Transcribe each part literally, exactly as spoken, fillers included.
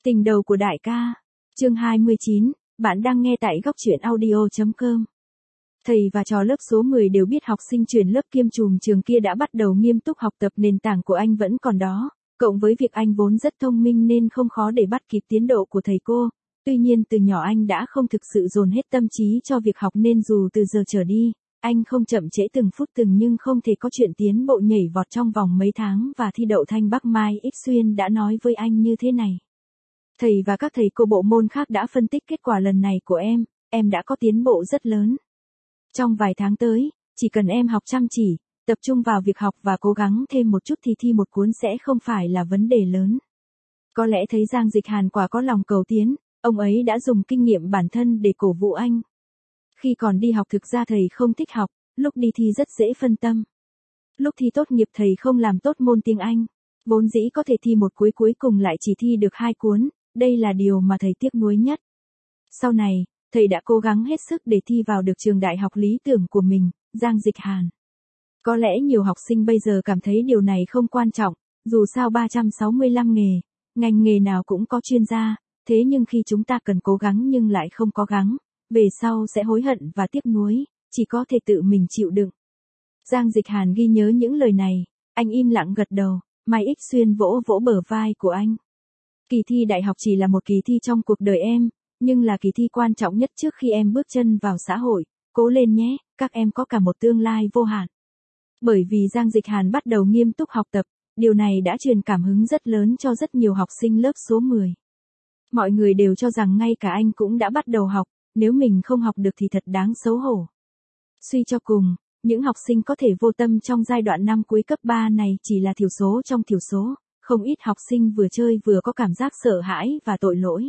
Tình đầu của đại ca. Chương hai mươi chín, bạn đang nghe tại góc truyện audio chấm com. Thầy và trò lớp số mười đều biết học sinh chuyển lớp kiêm trùm trường kia đã bắt đầu nghiêm túc học tập, nền tảng của anh vẫn còn đó, cộng với việc anh vốn rất thông minh nên không khó để bắt kịp tiến độ của thầy cô. Tuy nhiên từ nhỏ anh đã không thực sự dồn hết tâm trí cho việc học nên dù từ giờ trở đi, anh không chậm trễ từng phút từng nhưng không thể có chuyện tiến bộ nhảy vọt trong vòng mấy tháng và thi đậu Thanh Bắc. Mai Ích Xuyên đã nói với anh như thế này. Thầy và các thầy cô bộ môn khác đã phân tích kết quả lần này của em, em đã có tiến bộ rất lớn. Trong vài tháng tới, chỉ cần em học chăm chỉ, tập trung vào việc học và cố gắng thêm một chút thì thi một cuốn sẽ không phải là vấn đề lớn. Có lẽ thấy Giang Dịch Hàn quả có lòng cầu tiến, ông ấy đã dùng kinh nghiệm bản thân để cổ vũ anh. Khi còn đi học thực ra thầy không thích học, lúc đi thi rất dễ phân tâm. Lúc thi tốt nghiệp thầy không làm tốt môn tiếng Anh, vốn dĩ có thể thi một cuối cuối cùng lại chỉ thi được hai cuốn, đây là điều mà thầy tiếc nuối nhất. Sau này, thầy đã cố gắng hết sức để thi vào được trường đại học lý tưởng của mình, Giang Dịch Hàn. Có lẽ nhiều học sinh bây giờ cảm thấy điều này không quan trọng, dù sao ba trăm sáu mươi lăm nghề, ngành nghề nào cũng có chuyên gia, thế nhưng khi chúng ta cần cố gắng nhưng lại không cố gắng, về sau sẽ hối hận và tiếc nuối, chỉ có thể tự mình chịu đựng. Giang Dịch Hàn ghi nhớ những lời này, anh im lặng gật đầu, Mai Ích Xuyên vỗ vỗ bờ vai của anh. Kỳ thi đại học chỉ là một kỳ thi trong cuộc đời em, nhưng là kỳ thi quan trọng nhất trước khi em bước chân vào xã hội, cố lên nhé, các em có cả một tương lai vô hạn. Bởi vì Giang Dịch Hàn bắt đầu nghiêm túc học tập, điều này đã truyền cảm hứng rất lớn cho rất nhiều học sinh lớp số mười. Mọi người đều cho rằng ngay cả anh cũng đã bắt đầu học, nếu mình không học được thì thật đáng xấu hổ. Suy cho cùng, những học sinh có thể vô tâm trong giai đoạn năm cuối cấp ba này chỉ là thiểu số trong thiểu số, không ít học sinh vừa chơi vừa có cảm giác sợ hãi và tội lỗi.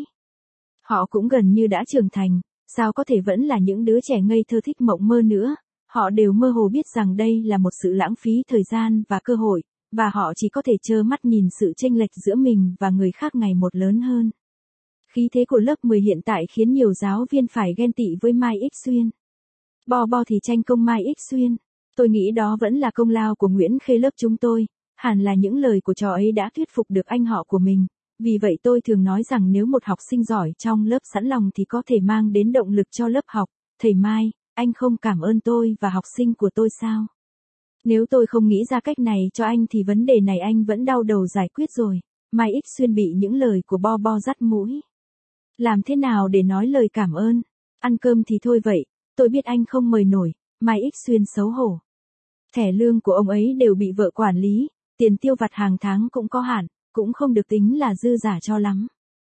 Họ cũng gần như đã trưởng thành, sao có thể vẫn là những đứa trẻ ngây thơ thích mộng mơ nữa, họ đều mơ hồ biết rằng đây là một sự lãng phí thời gian và cơ hội, và họ chỉ có thể trơ mắt nhìn sự chênh lệch giữa mình và người khác ngày một lớn hơn. Khí thế của lớp mười hiện tại khiến nhiều giáo viên phải ghen tị với Mai Ích Xuyên. Bo bo thì tranh công Mai Ích Xuyên, tôi nghĩ đó vẫn là công lao của Nguyễn Khê lớp chúng tôi, hẳn là những lời của trò ấy đã thuyết phục được anh họ của mình. Vì vậy tôi thường nói rằng nếu một học sinh giỏi trong lớp sẵn lòng thì có thể mang đến động lực cho lớp học. Thầy Mai, anh không cảm ơn tôi và học sinh của tôi sao? Nếu tôi không nghĩ ra cách này cho anh thì vấn đề này anh vẫn đau đầu giải quyết rồi. Mai Ích Xuyên bị những lời của Bo Bo dắt mũi. Làm thế nào để nói lời cảm ơn? Ăn cơm thì thôi vậy, tôi biết anh không mời nổi. Mai Ích Xuyên xấu hổ. Thẻ lương của ông ấy đều bị vợ quản lý, tiền tiêu vặt hàng tháng cũng có hạn, cũng không được tính là dư giả cho lắm.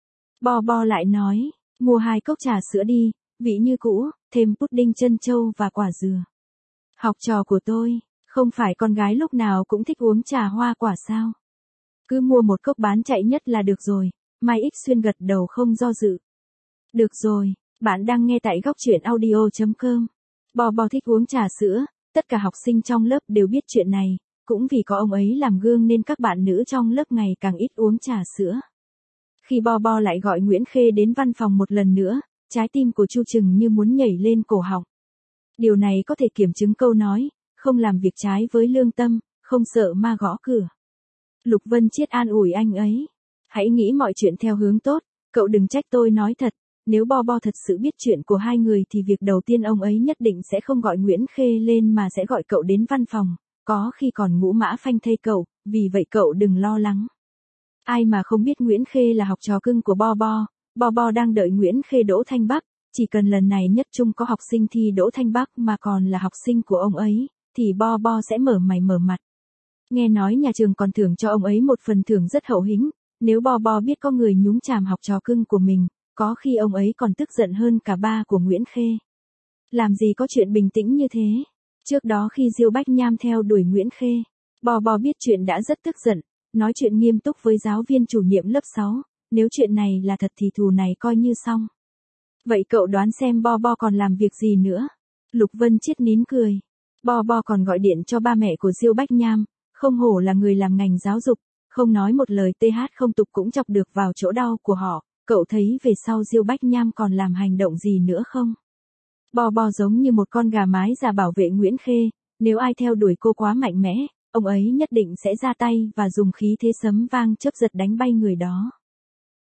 Bo Bo lại nói, mua hai cốc trà sữa đi, vị như cũ, thêm pudding trân châu và quả dừa. Học trò của tôi, không phải con gái lúc nào cũng thích uống trà hoa quả sao? Cứ mua một cốc bán chạy nhất là được rồi. Mai Ích Xuyên gật đầu không do dự. Được rồi, bạn đang nghe tại góc truyện audio chấm com. Bo Bo thích uống trà sữa, tất cả học sinh trong lớp đều biết chuyện này, cũng vì có ông ấy làm gương nên các bạn nữ trong lớp ngày càng ít uống trà sữa. Khi Bo Bo lại gọi Nguyễn Khê đến văn phòng một lần nữa, trái tim của Chu Trừng như muốn nhảy lên cổ họng. Điều này có thể kiểm chứng câu nói, không làm việc trái với lương tâm, không sợ ma gõ cửa. Lục Vân Chiết an ủi anh ấy. Hãy nghĩ mọi chuyện theo hướng tốt, cậu đừng trách tôi nói thật, nếu Bo Bo thật sự biết chuyện của hai người thì việc đầu tiên ông ấy nhất định sẽ không gọi Nguyễn Khê lên mà sẽ gọi cậu đến văn phòng, có khi còn ngũ mã phanh thây cậu, vì vậy cậu đừng lo lắng. Ai mà không biết Nguyễn Khê là học trò cưng của Bo Bo, Bo Bo đang đợi Nguyễn Khê đỗ Thanh Bắc, chỉ cần lần này nhất trung có học sinh thi đỗ Thanh Bắc mà còn là học sinh của ông ấy, thì Bo Bo sẽ mở mày mở mặt. Nghe nói nhà trường còn thưởng cho ông ấy một phần thưởng rất hậu hĩnh. Nếu Bo Bo biết có người nhúng chàm học trò cưng của mình, có khi ông ấy còn tức giận hơn cả ba của Nguyễn Khê. Làm gì có chuyện bình tĩnh như thế. Trước đó khi Diêu Bách Nham theo đuổi Nguyễn Khê, Bo Bo biết chuyện đã rất tức giận, nói chuyện nghiêm túc với giáo viên chủ nhiệm lớp sáu, nếu chuyện này là thật thì thù này coi như xong. Vậy cậu đoán xem Bo Bo còn làm việc gì nữa? Lục Vân Chiết nín cười. Bo Bo còn gọi điện cho ba mẹ của Diêu Bách Nham, không hổ là người làm ngành giáo dục. Không nói một lời th không tục cũng chọc được vào chỗ đau của họ, cậu thấy về sau Diêu Bách Nham còn làm hành động gì nữa không? Bo Bo giống như một con gà mái già bảo vệ Nguyễn Khê, nếu ai theo đuổi cô quá mạnh mẽ, ông ấy nhất định sẽ ra tay và dùng khí thế sấm vang chớp giật đánh bay người đó.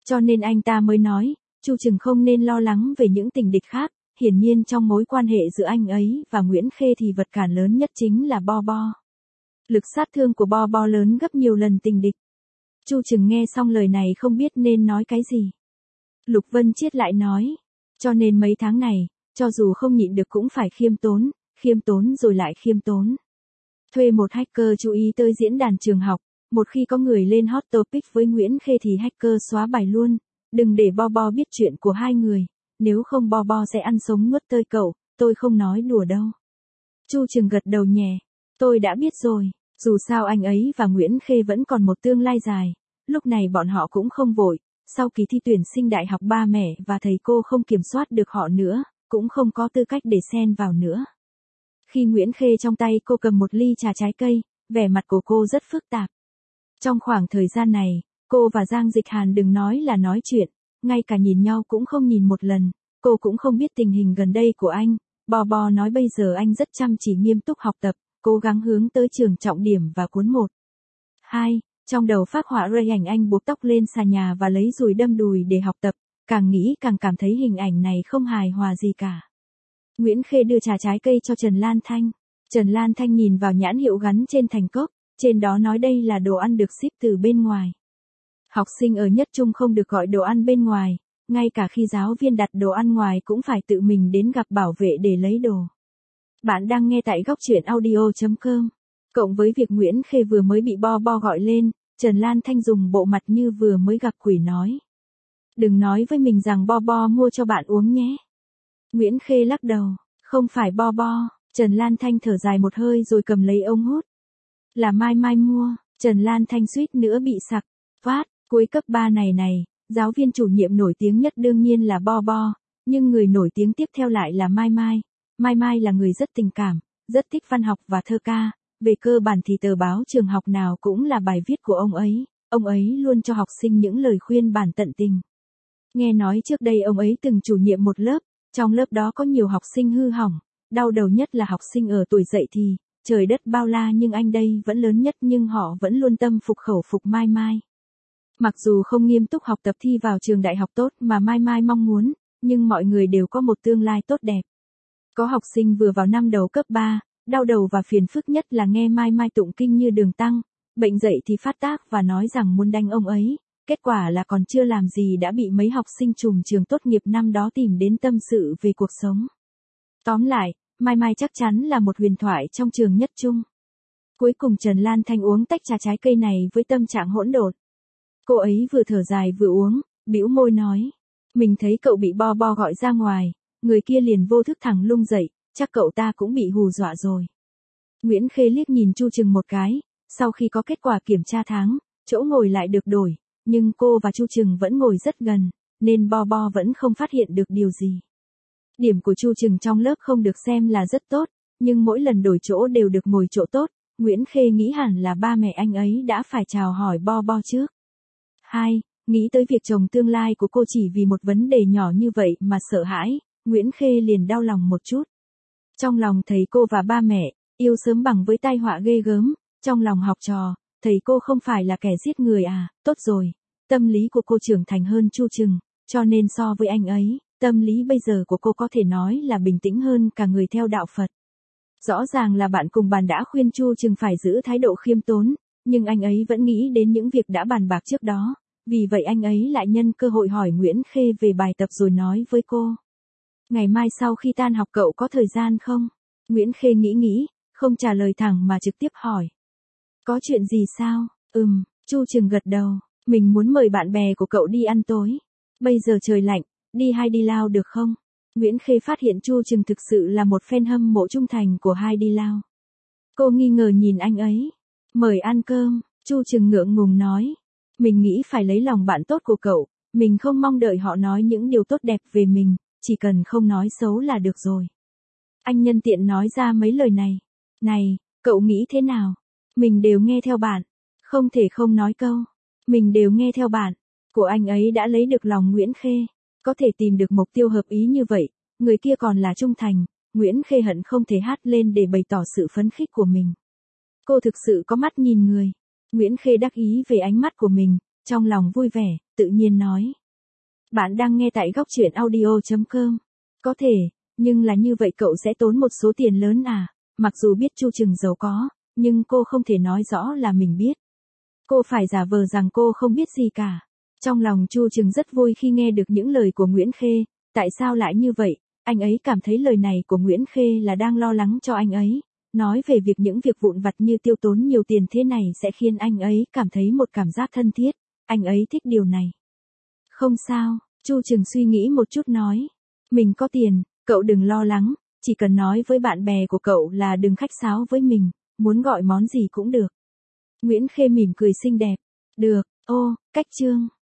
Cho nên anh ta mới nói, Chu Trừng không nên lo lắng về những tình địch khác, hiển nhiên trong mối quan hệ giữa anh ấy và Nguyễn Khê thì vật cản lớn nhất chính là Bo Bo. Lực sát thương của Bo Bo lớn gấp nhiều lần tình địch. Chu Trừng nghe xong lời này không biết nên nói cái gì. Lục Vân Chiết lại nói, cho nên mấy tháng này, cho dù không nhịn được cũng phải khiêm tốn, khiêm tốn rồi lại khiêm tốn. Thuê một hacker chú ý tới diễn đàn trường học, một khi có người lên hot topic với Nguyễn Khê thì hacker xóa bài luôn, đừng để Bo Bo biết chuyện của hai người, nếu không Bo Bo sẽ ăn sống nuốt tơi cậu, tôi không nói đùa đâu. Chu Trừng gật đầu nhẹ, tôi đã biết rồi, dù sao anh ấy và Nguyễn Khê vẫn còn một tương lai dài, lúc này bọn họ cũng không vội, sau kỳ thi tuyển sinh đại học ba mẹ và thầy cô không kiểm soát được họ nữa, cũng không có tư cách để xen vào nữa. Khi Nguyễn Khê trong tay cô cầm một ly trà trái cây, vẻ mặt của cô rất phức tạp. Trong khoảng thời gian này, cô và Giang Dịch Hàn đừng nói là nói chuyện, ngay cả nhìn nhau cũng không nhìn một lần, cô cũng không biết tình hình gần đây của anh. Bo Bo nói bây giờ anh rất chăm chỉ nghiêm túc học tập, cố gắng hướng tới trường trọng điểm và cuốn một. hai. Trong đầu phác họa rơi ảnh anh buộc tóc lên xà nhà và lấy dùi đâm đùi để học tập, càng nghĩ càng cảm thấy hình ảnh này không hài hòa gì cả. Nguyễn Khê đưa trà trái cây cho Trần Lan Thanh. Trần Lan Thanh nhìn vào nhãn hiệu gắn trên thành cốc, trên đó nói đây là đồ ăn được ship từ bên ngoài. Học sinh ở nhất trung không được gọi đồ ăn bên ngoài, ngay cả khi giáo viên đặt đồ ăn ngoài cũng phải tự mình đến gặp bảo vệ để lấy đồ. Bạn đang nghe tại góc truyện audio chấm com. Cộng với việc Nguyễn Khê vừa mới bị Bo Bo gọi lên, Trần Lan Thanh dùng bộ mặt như vừa mới gặp quỷ nói. Đừng nói với mình rằng Bo Bo mua cho bạn uống nhé. Nguyễn Khê lắc đầu, không phải Bo Bo. Trần Lan Thanh thở dài một hơi rồi cầm lấy ống hút. Là Mai Mai mua. Trần Lan Thanh suýt nữa bị sặc. Phát, cuối cấp ba này này, giáo viên chủ nhiệm nổi tiếng nhất đương nhiên là Bo Bo, nhưng người nổi tiếng tiếp theo lại là Mai Mai. Mai Mai là người rất tình cảm, rất thích văn học và thơ ca, về cơ bản thì tờ báo trường học nào cũng là bài viết của ông ấy, ông ấy luôn cho học sinh những lời khuyên bản tận tình. Nghe nói trước đây ông ấy từng chủ nhiệm một lớp, trong lớp đó có nhiều học sinh hư hỏng, đau đầu nhất là học sinh ở tuổi dậy thì, trời đất bao la nhưng anh đây vẫn lớn nhất nhưng họ vẫn luôn tâm phục khẩu phục Mai Mai. Mặc dù không nghiêm túc học tập thi vào trường đại học tốt mà Mai Mai mong muốn, nhưng mọi người đều có một tương lai tốt đẹp. Có học sinh vừa vào năm đầu cấp ba, đau đầu và phiền phức nhất là nghe Mai Mai tụng kinh như đường tăng, bệnh dậy thì phát tác và nói rằng muốn đánh ông ấy, kết quả là còn chưa làm gì đã bị mấy học sinh trùm trường tốt nghiệp năm đó tìm đến tâm sự về cuộc sống. Tóm lại, Mai Mai chắc chắn là một huyền thoại trong trường nhất trung. Cuối cùng Trần Lan Thanh uống tách trà trái cây này với tâm trạng hỗn độn. Cô ấy vừa thở dài vừa uống, bĩu môi nói, mình thấy cậu bị Bo Bo gọi ra ngoài, người kia liền vô thức thẳng lung dậy, chắc cậu ta cũng bị hù dọa rồi. Nguyễn Khê liếc nhìn Chu Trừng một cái, sau khi có kết quả kiểm tra tháng, chỗ ngồi lại được đổi, nhưng cô và Chu Trừng vẫn ngồi rất gần, nên Bo Bo vẫn không phát hiện được điều gì. Điểm của Chu Trừng trong lớp không được xem là rất tốt, nhưng mỗi lần đổi chỗ đều được ngồi chỗ tốt, Nguyễn Khê nghĩ hẳn là ba mẹ anh ấy đã phải chào hỏi Bo Bo trước. hai. Nghĩ tới việc chồng tương lai của cô chỉ vì một vấn đề nhỏ như vậy mà sợ hãi, Nguyễn Khê liền đau lòng một chút. Trong lòng thầy cô và ba mẹ, yêu sớm bằng với tai họa ghê gớm, trong lòng học trò, thầy cô không phải là kẻ giết người à, tốt rồi, tâm lý của cô trưởng thành hơn Chu Trừng, cho nên so với anh ấy, tâm lý bây giờ của cô có thể nói là bình tĩnh hơn cả người theo đạo Phật. Rõ ràng là bạn cùng bàn đã khuyên Chu Trừng phải giữ thái độ khiêm tốn, nhưng anh ấy vẫn nghĩ đến những việc đã bàn bạc trước đó, vì vậy anh ấy lại nhân cơ hội hỏi Nguyễn Khê về bài tập rồi nói với cô. Ngày mai sau khi tan học cậu có thời gian không? Nguyễn Khê nghĩ nghĩ, không trả lời thẳng mà trực tiếp hỏi. Có chuyện gì sao? Ừm, Chu Trừng gật đầu, mình muốn mời bạn bè của cậu đi ăn tối. Bây giờ trời lạnh, đi hay đi Lao được không? Nguyễn Khê phát hiện Chu Trừng thực sự là một fan hâm mộ trung thành của Hai Đi Lao. Cô nghi ngờ nhìn anh ấy. Mời ăn cơm, Chu Trừng ngượng ngùng nói. Mình nghĩ phải lấy lòng bạn tốt của cậu, mình không mong đợi họ nói những điều tốt đẹp về mình, chỉ cần không nói xấu là được rồi. Anh nhân tiện nói ra mấy lời này. Này, cậu nghĩ thế nào? Mình đều nghe theo bạn. Không thể không nói câu. Mình đều nghe theo bạn. Của anh ấy đã lấy được lòng Nguyễn Khê. Có thể tìm được mục tiêu hợp ý như vậy, người kia còn là trung thành. Nguyễn Khê hận không thể hát lên để bày tỏ sự phấn khích của mình. Cô thực sự có mắt nhìn người. Nguyễn Khê đắc ý về ánh mắt của mình, Trong lòng vui vẻ, tự nhiên nói. Bạn đang nghe tại góc truyện audio.com. Có thể, nhưng là như vậy cậu sẽ tốn một số tiền lớn à? Mặc dù biết Chu Trừng giàu có, nhưng cô không thể nói rõ là mình biết. Cô phải giả vờ rằng cô không biết gì cả. Trong lòng Chu Trừng rất vui khi nghe được những lời của Nguyễn Khê. Tại sao lại như vậy? Anh ấy cảm thấy lời này của Nguyễn Khê là đang lo lắng cho anh ấy. Nói về việc những việc vụn vặt như tiêu tốn nhiều tiền thế này sẽ khiến anh ấy cảm thấy một cảm giác thân thiết. Anh ấy thích điều này. Không sao, Chu Trừng suy nghĩ một chút nói. Mình có tiền, cậu đừng lo lắng, chỉ cần nói với bạn bè của cậu là đừng khách sáo với mình, muốn gọi món gì cũng được. Nguyễn Khê mỉm cười xinh đẹp. Được, ô, cách chương.